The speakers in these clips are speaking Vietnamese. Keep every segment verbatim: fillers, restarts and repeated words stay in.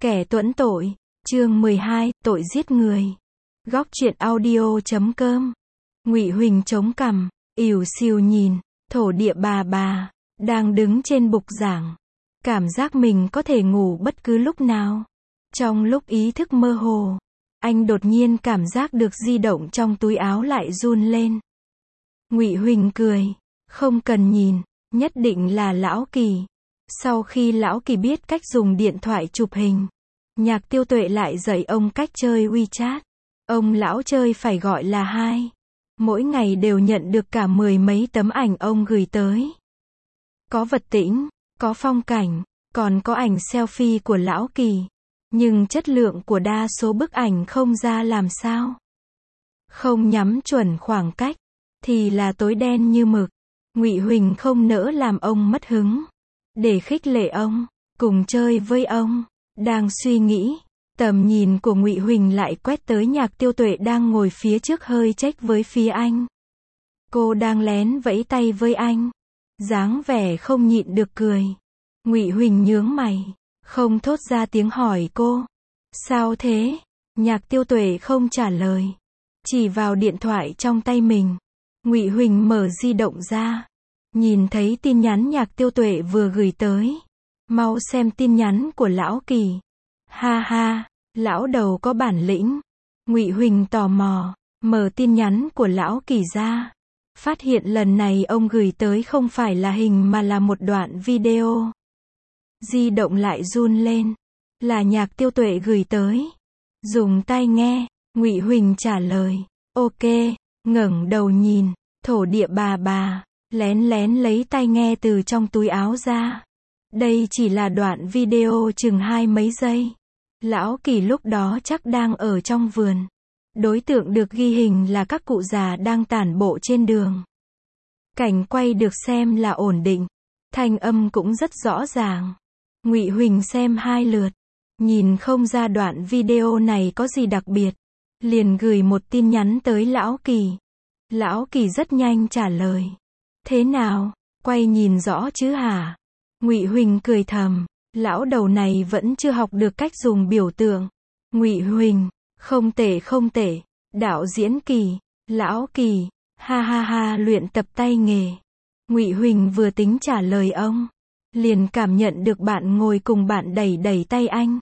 Kẻ tuẫn tội, chương mười hai, tội giết người. Góc truyện audio chấm com. Ngụy Huỳnh chống cằm, ỉu xìu nhìn thổ địa bà bà đang đứng trên bục giảng, cảm giác mình có thể ngủ bất cứ lúc nào. Trong lúc ý thức mơ hồ, anh đột nhiên cảm giác được di động trong túi áo lại run lên. Ngụy Huỳnh cười, không cần nhìn, nhất định là Lão Kỳ. Sau khi Lão Kỳ biết cách dùng điện thoại chụp hình, Nhạc Tiêu Tuệ lại dạy ông cách chơi WeChat. Ông lão chơi phải gọi là hai. Mỗi ngày đều nhận được cả mười mấy tấm ảnh ông gửi tới. Có vật tĩnh, có phong cảnh, còn có ảnh selfie của Lão Kỳ. Nhưng chất lượng của đa số bức ảnh không ra làm sao. Không nhắm chuẩn khoảng cách, thì là tối đen như mực. Ngụy Huỳnh không nỡ làm ông mất hứng. Để khích lệ ông, cùng chơi với ông. Đang suy nghĩ, tầm nhìn của Ngụy Huỳnh lại quét tới Nhạc Tiêu Tuệ đang ngồi phía trước hơi chếch với phía anh. Cô đang lén vẫy tay với anh, dáng vẻ không nhịn được cười. Ngụy Huỳnh nhướng mày, không thốt ra tiếng hỏi cô. Sao thế? Nhạc Tiêu Tuệ không trả lời, chỉ vào điện thoại trong tay mình. Ngụy Huỳnh mở di động ra, nhìn thấy tin nhắn Nhạc Tiêu Tuệ vừa gửi tới. Mau xem tin nhắn của Lão Kỳ. Ha ha, lão đầu có bản lĩnh. Ngụy Huỳnh tò mò, mở tin nhắn của Lão Kỳ ra. Phát hiện lần này ông gửi tới không phải là hình mà là một đoạn video. Di động lại run lên. Là Nhạc Tiêu Tuệ gửi tới. Dùng tai nghe, Ngụy Huỳnh trả lời. Ok, ngẩng đầu nhìn, thổ địa bà bà, lén lén lấy tai nghe từ trong túi áo ra. Đây chỉ là đoạn video chừng hai mấy giây. Lão Kỳ lúc đó chắc đang ở trong vườn. Đối tượng được ghi hình là các cụ già đang tản bộ trên đường. Cảnh quay được xem là ổn định. Thanh âm cũng rất rõ ràng. Ngụy Huỳnh xem hai lượt, nhìn không ra đoạn video này có gì đặc biệt. Liền gửi một tin nhắn tới Lão Kỳ. Lão Kỳ rất nhanh trả lời. Thế nào, quay nhìn rõ chứ hả? Ngụy Huỳnh cười thầm, lão đầu này vẫn chưa học được cách dùng biểu tượng. Ngụy Huỳnh, không tệ không tệ, đạo diễn Kỳ, Lão Kỳ, ha ha ha luyện tập tay nghề. Ngụy Huỳnh vừa tính trả lời ông, liền cảm nhận được bạn ngồi cùng bạn đẩy đẩy tay anh.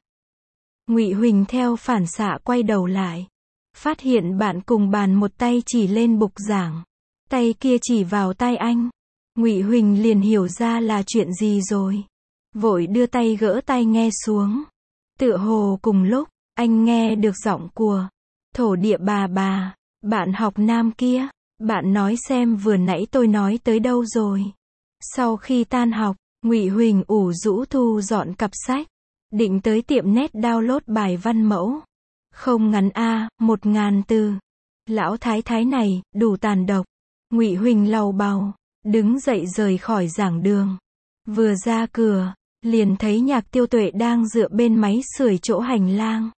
Ngụy Huỳnh theo phản xạ quay đầu lại, phát hiện bạn cùng bàn một tay chỉ lên bục giảng, tay kia chỉ vào tay anh. Ngụy Huỳnh liền hiểu ra là chuyện gì rồi. Vội đưa tay gỡ tai nghe xuống. Tựa hồ cùng lúc, anh nghe được giọng của thổ địa bà bà, bạn học nam kia. Bạn nói xem vừa nãy tôi nói tới đâu rồi. Sau khi tan học, Ngụy Huỳnh ủ rũ thu dọn cặp sách, định tới tiệm nét download bài văn mẫu. Không ngắn a, một ngàn từ. Lão thái thái này, đủ tàn độc. Ngụy Huỳnh lầu bầu, đứng dậy rời khỏi giảng đường. Vừa ra cửa, liền thấy Nhạc Tiêu Tuệ đang dựa bên máy sưởi chỗ hành lang.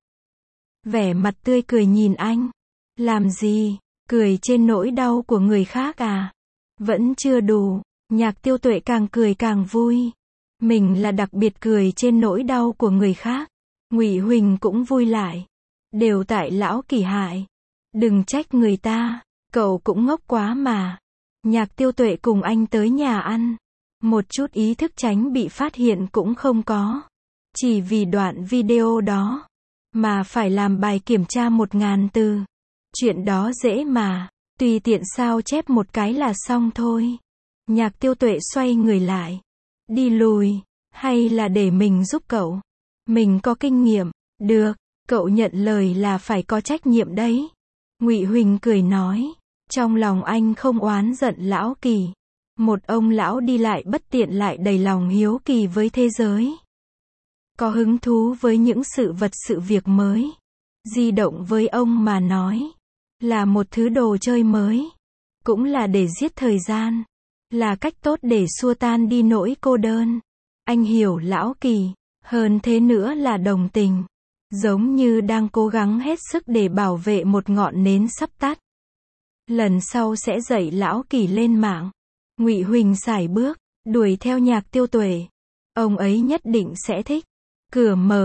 Vẻ mặt tươi cười nhìn anh. Làm gì? Cười trên nỗi đau của người khác à? Vẫn chưa đủ. Nhạc Tiêu Tuệ càng cười càng vui. Mình là đặc biệt cười trên nỗi đau của người khác. Ngụy Huỳnh cũng vui lại. Đều tại Lão Kỳ hại. Đừng trách người ta, cậu cũng ngốc quá mà. Nhạc Tiêu Tuệ cùng anh tới nhà ăn. Một chút ý thức tránh bị phát hiện cũng không có. Chỉ vì đoạn video đó, mà phải làm bài kiểm tra một ngàn từ. Chuyện đó dễ mà, tùy tiện sao chép một cái là xong thôi. Nhạc Tiêu Tuệ xoay người lại. Đi lùi, hay là để mình giúp cậu? Mình có kinh nghiệm. Được, cậu nhận lời là phải có trách nhiệm đấy. Ngụy Huỳnh cười nói. Trong lòng anh không oán giận Lão Kỳ. Một ông lão đi lại bất tiện lại đầy lòng hiếu kỳ với thế giới. Có hứng thú với những sự vật sự việc mới. Di động với ông mà nói, là một thứ đồ chơi mới. Cũng là để giết thời gian. Là cách tốt để xua tan đi nỗi cô đơn. Anh hiểu Lão Kỳ, hơn thế nữa là đồng tình. Giống như đang cố gắng hết sức để bảo vệ một ngọn nến sắp tắt. Lần sau sẽ dạy Lão Kỳ lên mạng. Ngụy Huỳnh sải bước, đuổi theo Nhạc Tiêu Tuệ. Ông ấy nhất định sẽ thích. Cửa mở,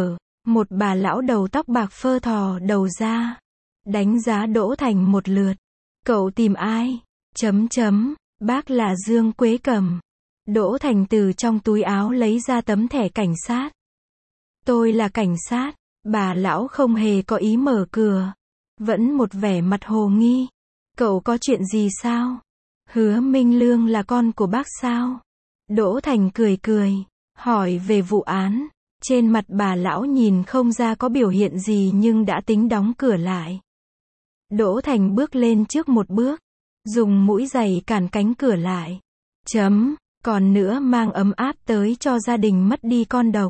Một bà lão đầu tóc bạc phơ thò đầu ra, đánh giá Đỗ Thành một lượt. Cậu tìm ai? Chấm chấm, bác là Dương Quế Cầm. Đỗ Thành từ trong túi áo lấy ra tấm thẻ cảnh sát. Tôi là cảnh sát. Bà lão không hề có ý mở cửa, vẫn một vẻ mặt hồ nghi. Cậu có chuyện gì sao? Hứa Minh Lương là con của bác sao? Đỗ Thành cười cười, hỏi về vụ án. Trên mặt bà lão nhìn không ra có biểu hiện gì nhưng đã tính đóng cửa lại. Đỗ Thành bước lên trước một bước, dùng mũi giày cản cánh cửa lại. Chấm, còn nữa mang ấm áp tới cho gia đình mất đi con độc.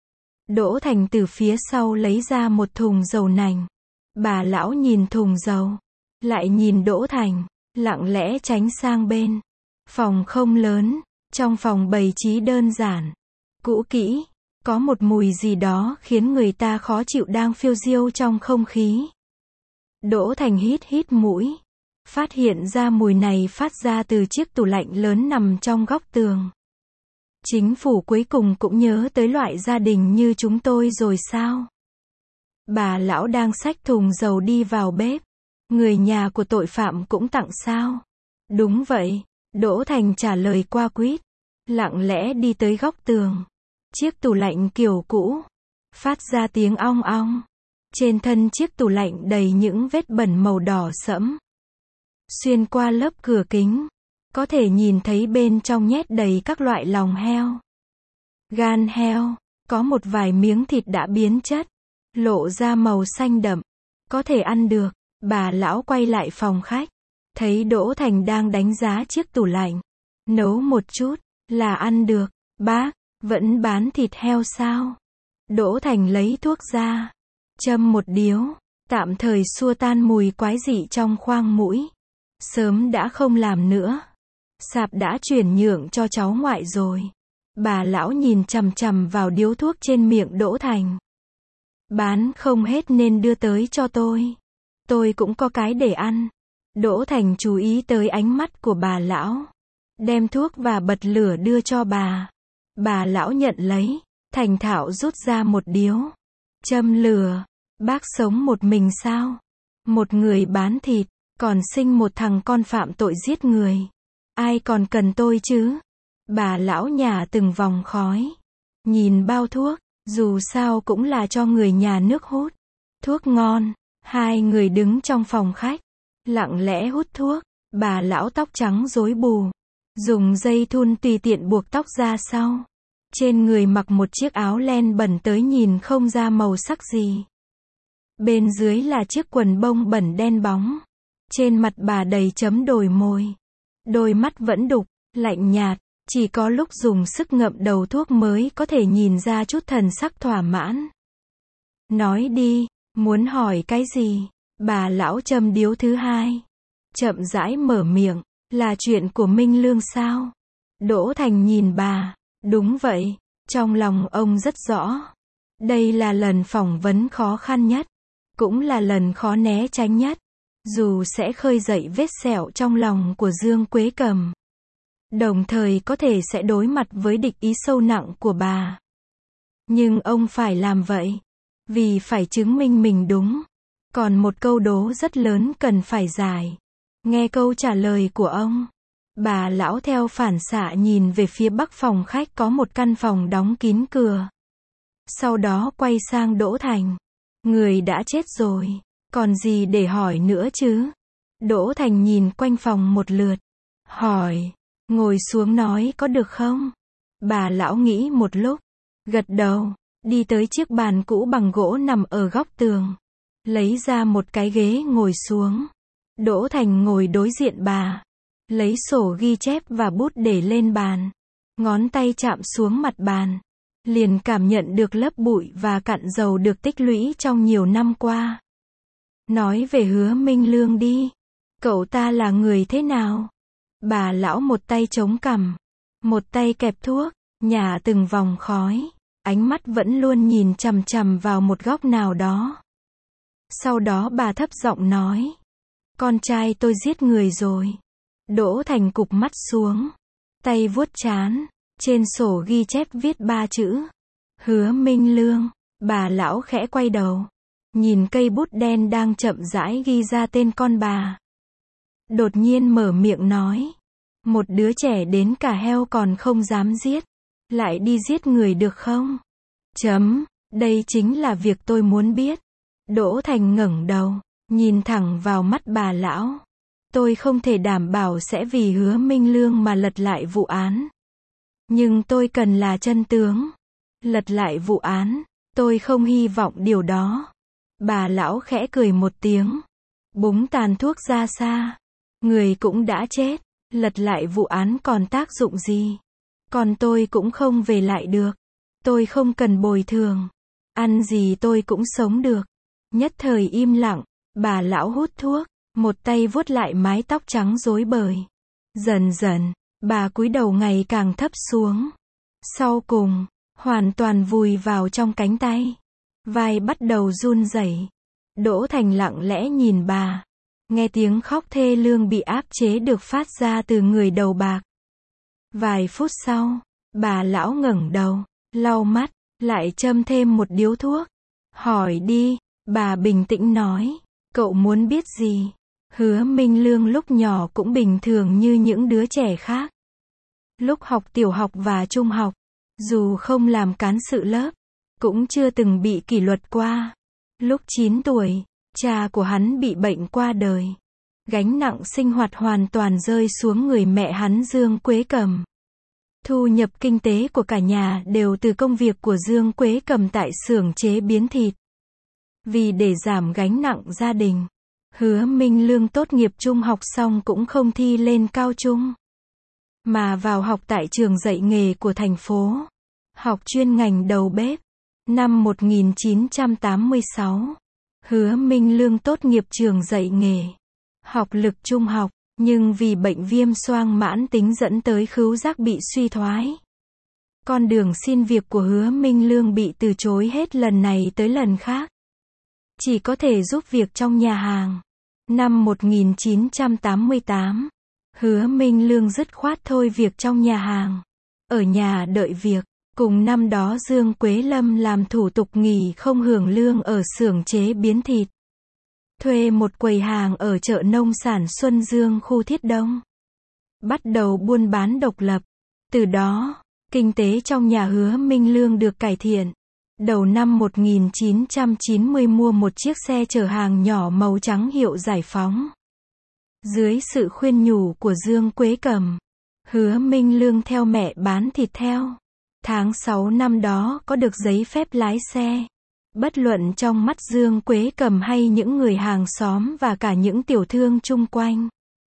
Đỗ Thành từ phía sau lấy ra một thùng dầu nành. Bà lão nhìn thùng dầu, lại nhìn Đỗ Thành, lặng lẽ tránh sang bên. Phòng không lớn, trong phòng bày trí đơn giản, cũ kỹ, có một mùi gì đó khiến người ta khó chịu đang phiêu diêu trong không khí. Đỗ Thành hít hít mũi, phát hiện ra mùi này phát ra từ chiếc tủ lạnh lớn nằm trong góc tường. Chính phủ cuối cùng cũng nhớ tới loại gia đình như chúng tôi rồi sao? Bà lão đang xách thùng dầu đi vào bếp. Người nhà của tội phạm cũng tặng sao? Đúng vậy, Đỗ Thành trả lời qua quýt, lặng lẽ đi tới góc tường. Chiếc tủ lạnh kiểu cũ, phát ra tiếng ong ong. Trên thân chiếc tủ lạnh đầy những vết bẩn màu đỏ sẫm. Xuyên qua lớp cửa kính, có thể nhìn thấy bên trong nhét đầy các loại lòng heo, gan heo, có một vài miếng thịt đã biến chất, lộ ra màu xanh đậm, có thể ăn được. Bà lão quay lại phòng khách, thấy Đỗ Thành đang đánh giá chiếc tủ lạnh. Nấu một chút, là ăn được. Bác, vẫn bán thịt heo sao? Đỗ Thành lấy thuốc ra, châm một điếu, tạm thời xua tan mùi quái dị trong khoang mũi. Sớm đã không làm nữa. Sạp đã chuyển nhượng cho cháu ngoại rồi. Bà lão nhìn chằm chằm vào điếu thuốc trên miệng Đỗ Thành. Bán không hết nên đưa tới cho tôi. Tôi cũng có cái để ăn. Đỗ Thành chú ý tới ánh mắt của bà lão. Đem thuốc và bật lửa đưa cho bà. Bà lão nhận lấy, thành thạo rút ra một điếu. Châm lửa. Bác sống một mình sao? Một người bán thịt, còn sinh một thằng con phạm tội giết người. Ai còn cần tôi chứ? Bà lão nhả từng vòng khói. Nhìn bao thuốc, dù sao cũng là cho người nhà nước hút. Thuốc ngon. Hai người đứng trong phòng khách, lặng lẽ hút thuốc. Bà lão tóc trắng rối bù, dùng dây thun tùy tiện buộc tóc ra sau. Trên người mặc một chiếc áo len bẩn tới nhìn không ra màu sắc gì. Bên dưới là chiếc quần bông bẩn đen bóng. Trên mặt bà đầy chấm đồi môi. Đôi mắt vẫn đục, lạnh nhạt, chỉ có lúc dùng sức ngậm đầu thuốc mới có thể nhìn ra chút thần sắc thỏa mãn. Nói đi, muốn hỏi cái gì? Bà lão châm điếu thứ hai, chậm rãi mở miệng, là chuyện của Minh Lương sao? Đỗ Thành nhìn bà, đúng vậy, trong lòng ông rất rõ. Đây là lần phỏng vấn khó khăn nhất, cũng là lần khó né tránh nhất. Dù sẽ khơi dậy vết sẹo trong lòng của Dương Quế Cầm, đồng thời có thể sẽ đối mặt với địch ý sâu nặng của bà. Nhưng ông phải làm vậy, vì phải chứng minh mình đúng. Còn một câu đố rất lớn cần phải giải. Nghe câu trả lời của ông, bà lão theo phản xạ nhìn về phía bắc phòng khách có một căn phòng đóng kín cửa. Sau đó quay sang Đỗ Thành. Người đã chết rồi, còn gì để hỏi nữa chứ? Đỗ Thành nhìn quanh phòng một lượt, hỏi, ngồi xuống nói có được không? Bà lão nghĩ một lúc, gật đầu, đi tới chiếc bàn cũ bằng gỗ nằm ở góc tường, lấy ra một cái ghế ngồi xuống. Đỗ Thành ngồi đối diện bà, lấy sổ ghi chép và bút để lên bàn, ngón tay chạm xuống mặt bàn, liền cảm nhận được lớp bụi và cặn dầu được tích lũy trong nhiều năm qua. Nói về Hứa Minh Lương đi, cậu ta là người thế nào? Bà lão một tay chống cằm, một tay kẹp thuốc, nhả từng vòng khói, ánh mắt vẫn luôn nhìn chằm chằm vào một góc nào đó. Sau đó bà thấp giọng nói, con trai tôi giết người rồi. Đỗ Thành cụp mắt xuống, tay vuốt trán, trên sổ ghi chép viết ba chữ, Hứa Minh Lương. Bà lão khẽ quay đầu, nhìn cây bút đen đang chậm rãi ghi ra tên con bà. Đột nhiên mở miệng nói, một đứa trẻ đến cả heo còn không dám giết, lại đi giết người được không? Chấm, đây chính là việc tôi muốn biết. Đỗ Thành ngẩng đầu, nhìn thẳng vào mắt bà lão. Tôi không thể đảm bảo sẽ vì Hứa Minh Lương mà lật lại vụ án. Nhưng tôi cần là chân tướng. Lật lại vụ án, tôi không hy vọng điều đó. Bà lão khẽ cười một tiếng, búng tàn thuốc ra xa. Người cũng đã chết, lật lại vụ án còn tác dụng gì? Còn tôi cũng không về lại được. Tôi không cần bồi thường. Ăn gì tôi cũng sống được. Nhất thời im lặng, bà lão hút thuốc, một tay vuốt lại mái tóc trắng rối bời. Dần dần, bà cúi đầu ngày càng thấp xuống. Sau cùng, hoàn toàn vùi vào trong cánh tay. Vai bắt đầu run rẩy. Đỗ Thành lặng lẽ nhìn bà. Nghe tiếng khóc thê lương bị áp chế được phát ra từ người đầu bạc. Vài phút sau, bà lão ngẩng đầu, lau mắt, lại châm thêm một điếu thuốc. Hỏi đi, bà bình tĩnh nói. Cậu muốn biết gì? Hứa Minh Lương lúc nhỏ cũng bình thường như những đứa trẻ khác. Lúc học tiểu học và trung học, dù không làm cán sự lớp, cũng chưa từng bị kỷ luật qua. Lúc chín tuổi, cha của hắn bị bệnh qua đời. Gánh nặng sinh hoạt hoàn toàn rơi xuống người mẹ hắn Dương Quế Cầm. Thu nhập kinh tế của cả nhà đều từ công việc của Dương Quế Cầm tại xưởng chế biến thịt. Vì để giảm gánh nặng gia đình, Hứa Minh Lương tốt nghiệp trung học xong cũng không thi lên cao trung, mà vào học tại trường dạy nghề của thành phố. Học chuyên ngành đầu bếp. Năm một nghìn chín trăm tám mươi sáu, Hứa Minh Lương tốt nghiệp trường dạy nghề. Học lực trung học, nhưng vì bệnh viêm xoang mãn tính dẫn tới khứu giác bị suy thoái. Con đường xin việc của Hứa Minh Lương bị từ chối hết lần này tới lần khác. Chỉ có thể giúp việc trong nhà hàng. Năm một nghìn chín trăm tám mươi tám, Hứa Minh Lương dứt khoát thôi việc trong nhà hàng. Ở nhà đợi việc. Cùng năm đó Dương Quế Lâm làm thủ tục nghỉ không hưởng lương ở xưởng chế biến thịt. Thuê một quầy hàng ở chợ nông sản Xuân Dương khu Thiết Đông. Bắt đầu buôn bán độc lập. Từ đó, kinh tế trong nhà Hứa Minh Lương được cải thiện. Đầu năm một nghìn chín trăm chín mươi mua một chiếc xe chở hàng nhỏ màu trắng hiệu Giải Phóng. Dưới sự khuyên nhủ của Dương Quế Cầm, Hứa Minh Lương theo mẹ bán thịt theo. Tháng sáu năm đó có được giấy phép lái xe. Bất luận trong mắt Dương Quế Cầm hay những người hàng xóm và cả những tiểu thương chung quanh,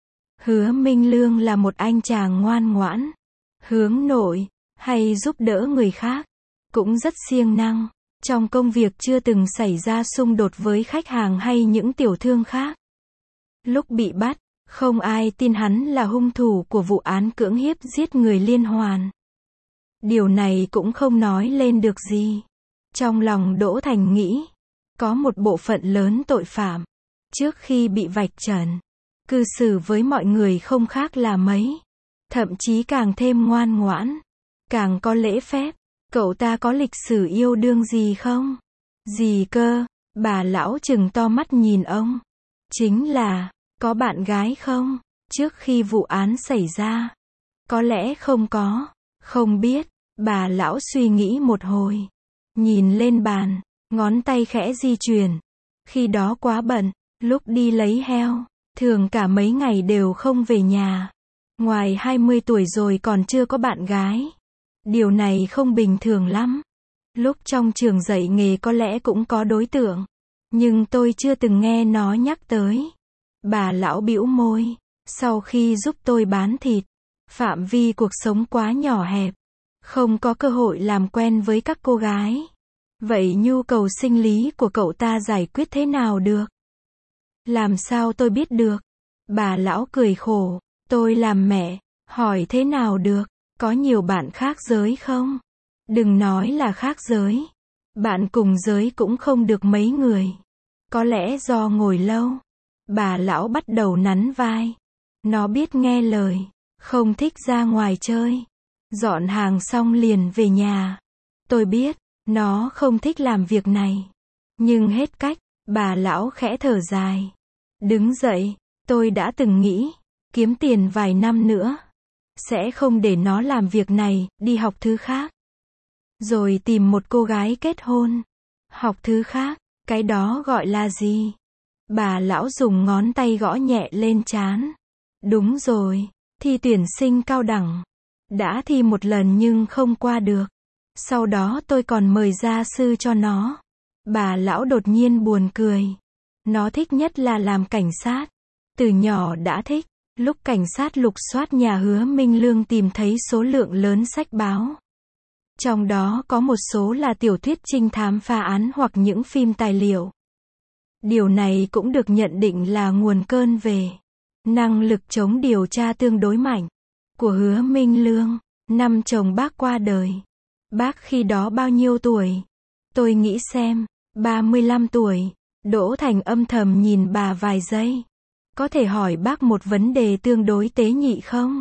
Hứa Minh Lương là một anh chàng ngoan ngoãn, hướng nội, hay giúp đỡ người khác. Cũng rất siêng năng. Trong công việc chưa từng xảy ra xung đột với khách hàng hay những tiểu thương khác. Lúc bị bắt, không ai tin hắn là hung thủ của vụ án cưỡng hiếp giết người liên hoàn. Điều này cũng không nói lên được gì. Trong lòng Đỗ Thành nghĩ, có một bộ phận lớn tội phạm, trước khi bị vạch trần, cư xử với mọi người không khác là mấy. Thậm chí càng thêm ngoan ngoãn, càng có lễ phép. Cậu ta có lịch sử yêu đương gì không? Gì cơ? Bà lão trừng to mắt nhìn ông. Chính là, có bạn gái không? Trước khi vụ án xảy ra. Có lẽ không có. Không biết. Bà lão suy nghĩ một hồi. Nhìn lên bàn, ngón tay khẽ di chuyển. Khi đó quá bận, lúc đi lấy heo, thường cả mấy ngày đều không về nhà. Ngoài hai mươi tuổi rồi còn chưa có bạn gái. Điều này không bình thường lắm. Lúc trong trường dạy nghề có lẽ cũng có đối tượng, nhưng tôi chưa từng nghe nó nhắc tới. Bà lão bĩu môi. Sau khi giúp tôi bán thịt, phạm vi cuộc sống quá nhỏ hẹp, không có cơ hội làm quen với các cô gái. Vậy nhu cầu sinh lý của cậu ta giải quyết thế nào được? Làm sao tôi biết được? Bà lão cười khổ. Tôi làm mẹ, hỏi thế nào được? Có nhiều bạn khác giới không? Đừng nói là khác giới. Bạn cùng giới cũng không được mấy người. Có lẽ do ngồi lâu. Bà lão bắt đầu nắn vai. Nó biết nghe lời, không thích ra ngoài chơi. Dọn hàng xong liền về nhà. Tôi biết, Nó không thích làm việc này. Nhưng hết cách, bà lão khẽ thở dài. Đứng dậy, tôi đã từng nghĩ, kiếm tiền vài năm nữa, sẽ không để nó làm việc này, đi học thứ khác. Rồi tìm một cô gái kết hôn. Học thứ khác, cái đó gọi là gì? Bà lão dùng ngón tay gõ nhẹ lên trán. Đúng rồi, thi tuyển sinh cao đẳng. Đã thi một lần nhưng không qua được. Sau đó tôi còn mời gia sư cho nó. Bà lão đột nhiên buồn cười. Nó thích nhất là làm cảnh sát. Từ nhỏ đã thích. Lúc cảnh sát lục soát nhà Hứa Minh Lương tìm thấy số lượng lớn sách báo. Trong đó có một số là tiểu thuyết trinh thám phá án hoặc những phim tài liệu. Điều này cũng được nhận định là nguồn cơn về năng lực chống điều tra tương đối mạnh của Hứa Minh Lương. Năm chồng bác qua đời. Bác khi đó bao nhiêu tuổi? Tôi nghĩ xem, ba mươi lăm tuổi. Đỗ Thành âm thầm nhìn bà vài giây. Có thể hỏi bác một vấn đề tương đối tế nhị không?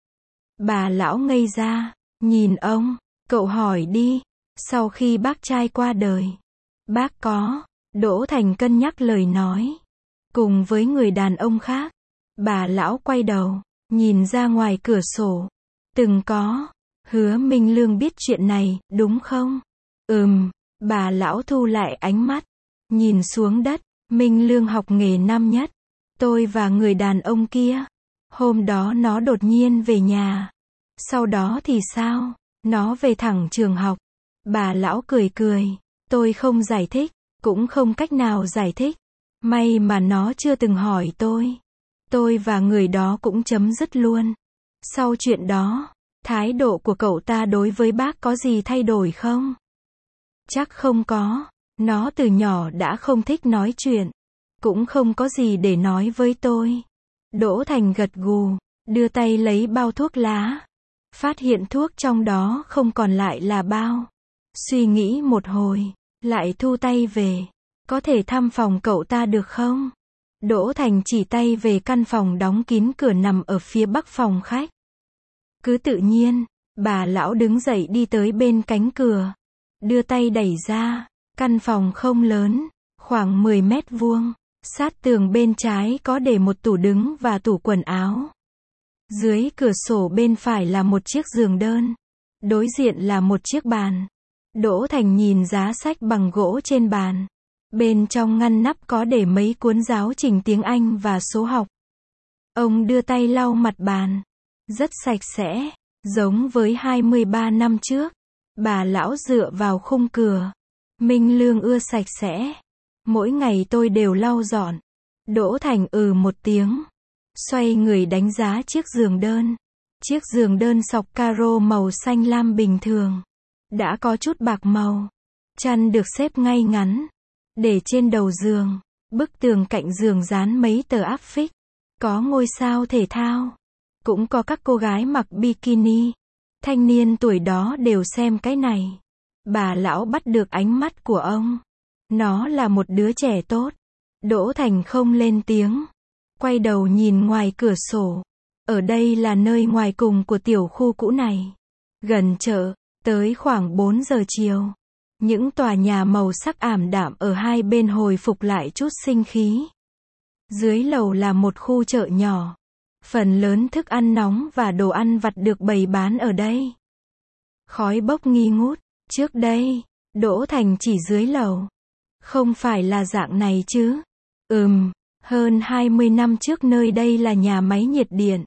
Bà lão ngây ra, nhìn ông, cậu hỏi đi, sau khi bác trai qua đời, bác có, Đỗ Thành cân nhắc lời nói, cùng với người đàn ông khác. Bà lão quay đầu, nhìn ra ngoài cửa sổ. Từng có, Hứa Minh Lương biết chuyện này, đúng không? Ừm, bà lão thu lại ánh mắt, nhìn xuống đất. Minh Lương học nghề năm nhất. Tôi và người đàn ông kia. Hôm đó nó đột nhiên về nhà. Sau đó thì sao? Nó về thẳng trường học. Bà lão cười cười. Tôi không giải thích, cũng không cách nào giải thích. May mà nó chưa từng hỏi tôi. Tôi và người đó cũng chấm dứt luôn. Sau chuyện đó, thái độ của cậu ta đối với bác có gì thay đổi không? Chắc không có. Nó từ nhỏ đã không thích nói chuyện. Cũng không có gì để nói với tôi. Đỗ Thành gật gù, đưa tay lấy bao thuốc lá. Phát hiện thuốc trong đó không còn lại là bao. Suy nghĩ một hồi, lại thu tay về. Có thể thăm phòng cậu ta được không? Đỗ Thành chỉ tay về căn phòng đóng kín cửa nằm ở phía bắc phòng khách. Cứ tự nhiên, bà lão đứng dậy đi tới bên cánh cửa. Đưa tay đẩy ra. Căn phòng không lớn, khoảng mười mét vuông. Sát tường bên trái có để một tủ đứng và tủ quần áo. Dưới cửa sổ bên phải là một chiếc giường đơn. Đối diện là một chiếc bàn. Đỗ Thành nhìn giá sách bằng gỗ trên bàn. Bên trong ngăn nắp có để mấy cuốn giáo trình tiếng Anh và số học. Ông đưa tay lau mặt bàn. Rất sạch sẽ, giống với hai mươi ba năm trước. Bà lão dựa vào khung cửa. Minh Lương ưa sạch sẽ. Mỗi ngày tôi đều lau dọn. Đỗ Thành ừ một tiếng. Xoay người đánh giá chiếc giường đơn. Chiếc giường đơn sọc caro màu xanh lam bình thường. Đã có chút bạc màu. Chăn được xếp ngay ngắn. Để trên đầu giường. Bức tường cạnh giường dán mấy tờ áp phích. Có ngôi sao thể thao. Cũng có các cô gái mặc bikini. Thanh niên tuổi đó đều xem cái này. Bà lão bắt được ánh mắt của ông. Nó là một đứa trẻ tốt. Đỗ Thành không lên tiếng. Quay đầu nhìn ngoài cửa sổ. Ở đây là nơi ngoài cùng của tiểu khu cũ này. Gần chợ, tới khoảng bốn giờ chiều. Những tòa nhà màu sắc ảm đạm ở hai bên hồi phục lại chút sinh khí. Dưới lầu là một khu chợ nhỏ. Phần lớn thức ăn nóng và đồ ăn vặt được bày bán ở đây. Khói bốc nghi ngút. Trước đây, Đỗ Thành chỉ dưới lầu. Không phải là dạng này chứ? Ừm, hơn hai mươi năm trước nơi đây là nhà máy nhiệt điện.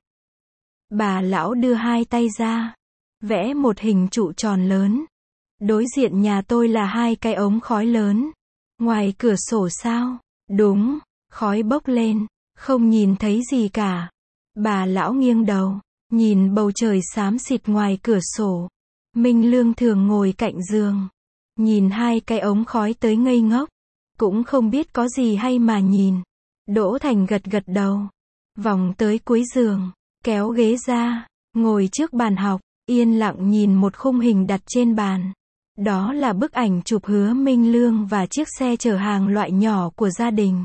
Bà lão đưa hai tay ra, vẽ một hình trụ tròn lớn. Đối diện nhà tôi là hai cái ống khói lớn. Ngoài cửa sổ sao? Đúng, khói bốc lên, không nhìn thấy gì cả. Bà lão nghiêng đầu, nhìn bầu trời xám xịt ngoài cửa sổ. Minh Lương thường ngồi cạnh giường, nhìn hai cái ống khói tới ngây ngốc, cũng không biết có gì hay mà nhìn. Đỗ Thành gật gật đầu, vòng tới cuối giường, kéo ghế ra, ngồi trước bàn học, yên lặng nhìn một khung hình đặt trên bàn. Đó là bức ảnh chụp Hứa Minh Lương và chiếc xe chở hàng loại nhỏ của gia đình.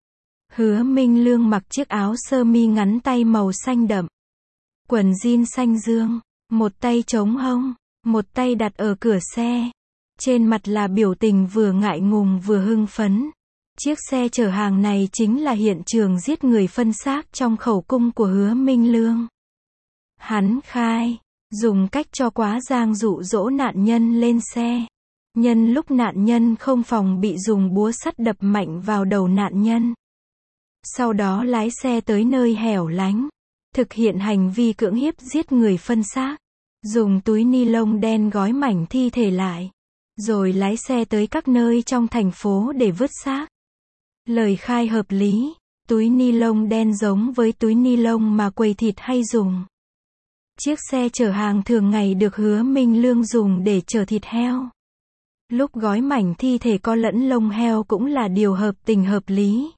Hứa Minh Lương mặc chiếc áo sơ mi ngắn tay màu xanh đậm, quần jean xanh dương, một tay chống hông, một tay đặt ở cửa xe. Trên mặt là biểu tình vừa ngại ngùng vừa hưng phấn. Chiếc xe chở hàng này chính là hiện trường giết người phân xác trong khẩu cung của Hứa Minh Lương. Hắn khai, dùng cách cho quá giang dụ dỗ nạn nhân lên xe. Nhân lúc nạn nhân không phòng bị dùng búa sắt đập mạnh vào đầu nạn nhân. Sau đó lái xe tới nơi hẻo lánh, thực hiện hành vi cưỡng hiếp giết người phân xác. Dùng túi ni lông đen gói mảnh thi thể lại. Rồi lái xe tới các nơi trong thành phố để vứt xác. Lời khai hợp lý, túi ni lông đen giống với túi ni lông mà quầy thịt hay dùng. Chiếc xe chở hàng thường ngày được Hứa Minh Lương dùng để chở thịt heo. Lúc gói mảnh thi thể có lẫn lông heo cũng là điều hợp tình hợp lý.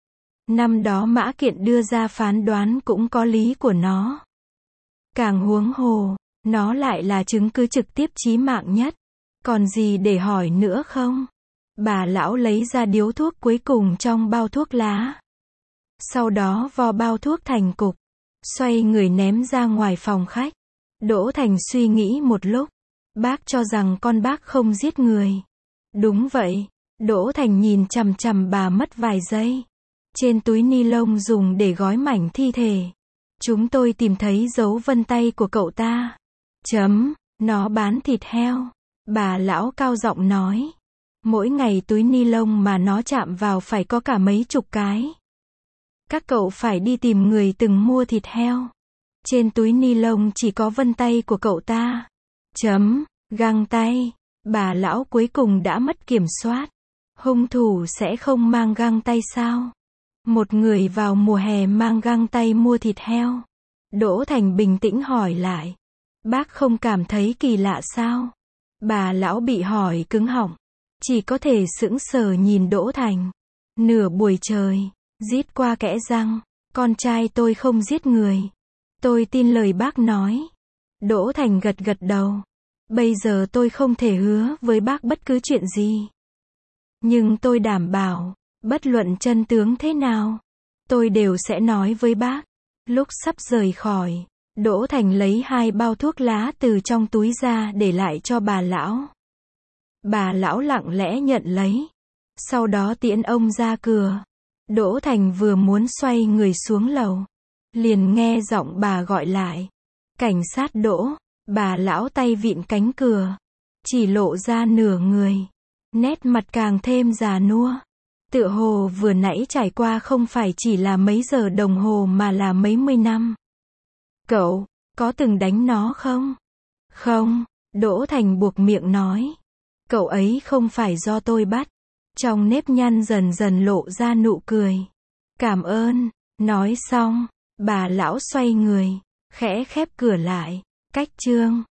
Năm đó Mã Kiện đưa ra phán đoán cũng có lý của nó. Càng huống hồ, nó lại là chứng cứ trực tiếp chí mạng nhất. Còn gì để hỏi nữa không? Bà lão lấy ra điếu thuốc cuối cùng trong bao thuốc lá. Sau đó vo bao thuốc thành cục. Xoay người ném ra ngoài phòng khách. Đỗ Thành suy nghĩ một lúc. Bác cho rằng con bác không giết người. Đúng vậy. Đỗ Thành nhìn chằm chằm bà mất vài giây. Trên túi ni lông dùng để gói mảnh thi thể. Chúng tôi tìm thấy dấu vân tay của cậu ta. Chấm, nó bán thịt heo. Bà lão cao giọng nói. Mỗi ngày túi ni lông mà nó chạm vào phải có cả mấy chục cái. Các cậu phải đi tìm người từng mua thịt heo. Trên túi ni lông chỉ có vân tay của cậu ta. Chấm, găng tay. Bà lão cuối cùng đã mất kiểm soát. Hung thủ sẽ không mang găng tay sao? Một người vào mùa hè mang găng tay mua thịt heo. Đỗ Thành bình tĩnh hỏi lại. Bác không cảm thấy kỳ lạ sao? Bà lão bị hỏi cứng họng. Chỉ có thể sững sờ nhìn Đỗ Thành. Nửa buổi trời, rít qua kẽ răng. Con trai tôi không giết người. Tôi tin lời bác nói. Đỗ Thành gật gật đầu. Bây giờ tôi không thể hứa với bác bất cứ chuyện gì. Nhưng tôi đảm bảo, bất luận chân tướng thế nào, tôi đều sẽ nói với bác. Lúc sắp rời khỏi, Đỗ Thành lấy hai bao thuốc lá từ trong túi ra để lại cho bà lão. Bà lão lặng lẽ nhận lấy. Sau đó tiễn ông ra cửa. Đỗ Thành vừa muốn xoay người xuống lầu. Liền nghe giọng bà gọi lại. Cảnh sát Đỗ. Bà lão tay vịn cánh cửa. Chỉ lộ ra nửa người. Nét mặt càng thêm già nua. Tựa hồ vừa nãy trải qua không phải chỉ là mấy giờ đồng hồ mà là mấy mươi năm. Cậu, có từng đánh nó không? Không, Đỗ Thành buộc miệng nói. Cậu ấy không phải do tôi bắt. Trong nếp nhăn dần dần lộ ra nụ cười. Cảm ơn. Nói xong, bà lão xoay người, khẽ khép cửa lại. Cách chương